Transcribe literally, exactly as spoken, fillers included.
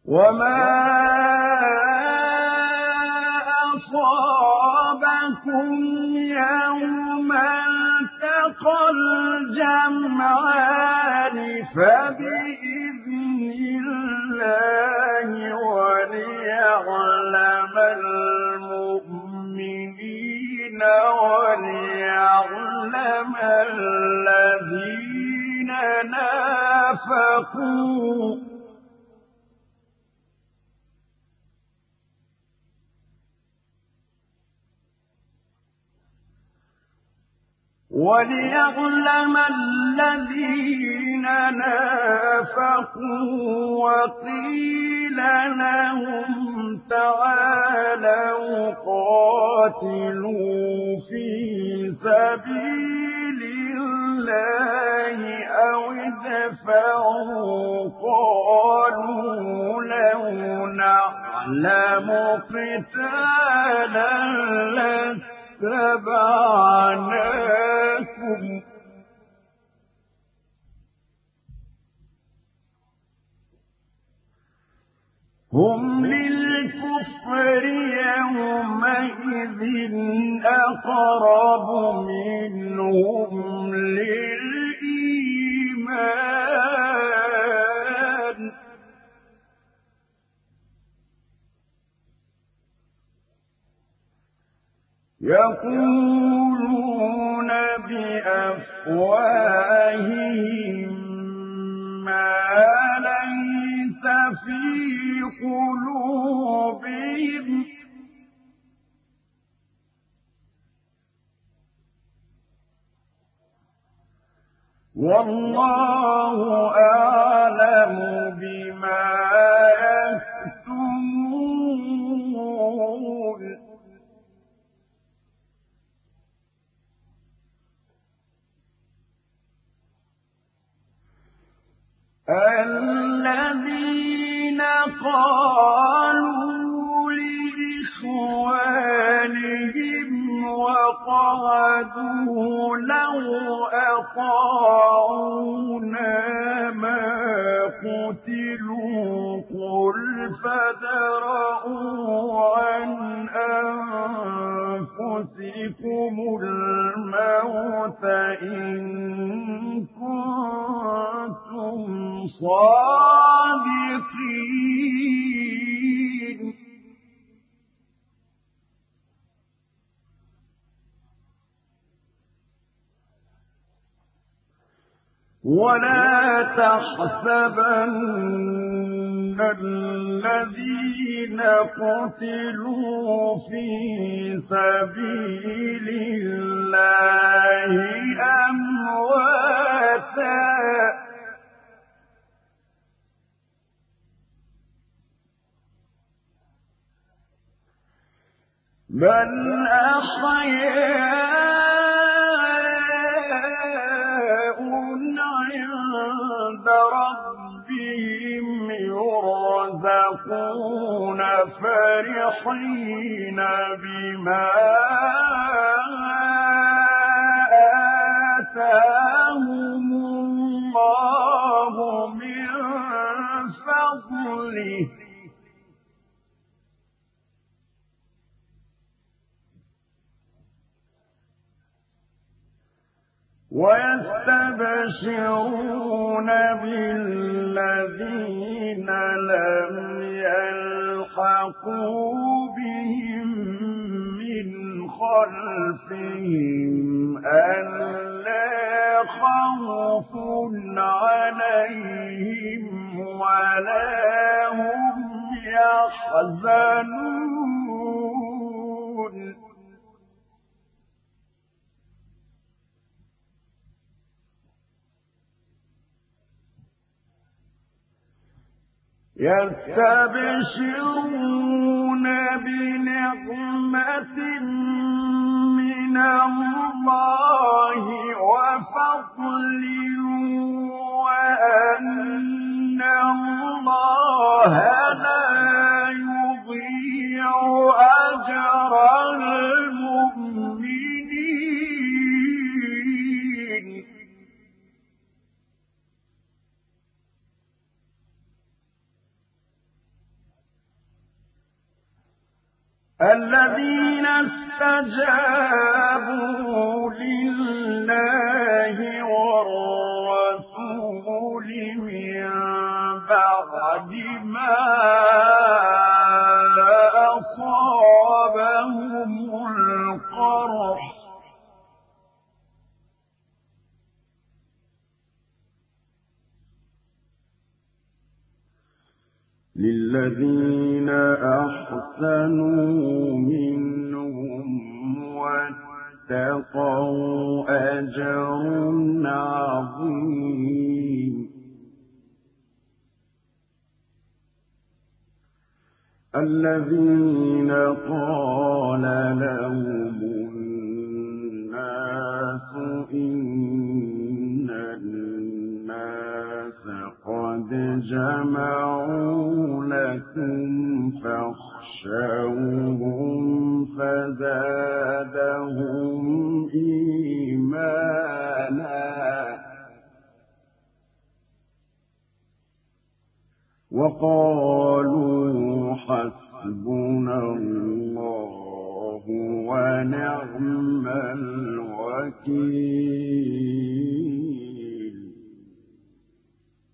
وما أصابكم يوم التقى الجمعان فبإذن الله وليعلم المؤمنين وليعلم الذين نافقوا وليعلم الذين نافقوا وقيل لهم تعالوا قاتلوا في سبيل الله أو ادفعوا قالوا لو نعلم قتالا لاتبعناكم هم للكفر يومئذ أقرب منهم للإيمان يقولون بأفواههم ما ليس في قلوبهم والله أعلم بما يكتمون الذين قالوا لإخوانهم وقعدوا لو أطاعونا ما قتلوا قل فادرءوا عن أنفسكم الموت إن كنتم صادقين ولا تحسبن الذين قتلوا في سبيل الله أمواتا بل أحياء عند ربهم يرزقون فرحين بما آتاهم الله من فضله ويستبشرون بالذين لم يلحقوا بهم من خلفهم ألا خوف عليهم ولا هم يحزنون يستبشرون بنعمة من الله وفضل وأن الله لا يضيع أجر المؤمنين الذين استجابوا لله والرسول من بعد ما أصابهم القرح للذين أحسنوا منهم واتقوا أجر عظيم الذين قال لهم الناس إن الناس قد جمعوا لكم فاخشوهم فزادهم إيمانا وقالوا حسبنا الله ونعم الوكيل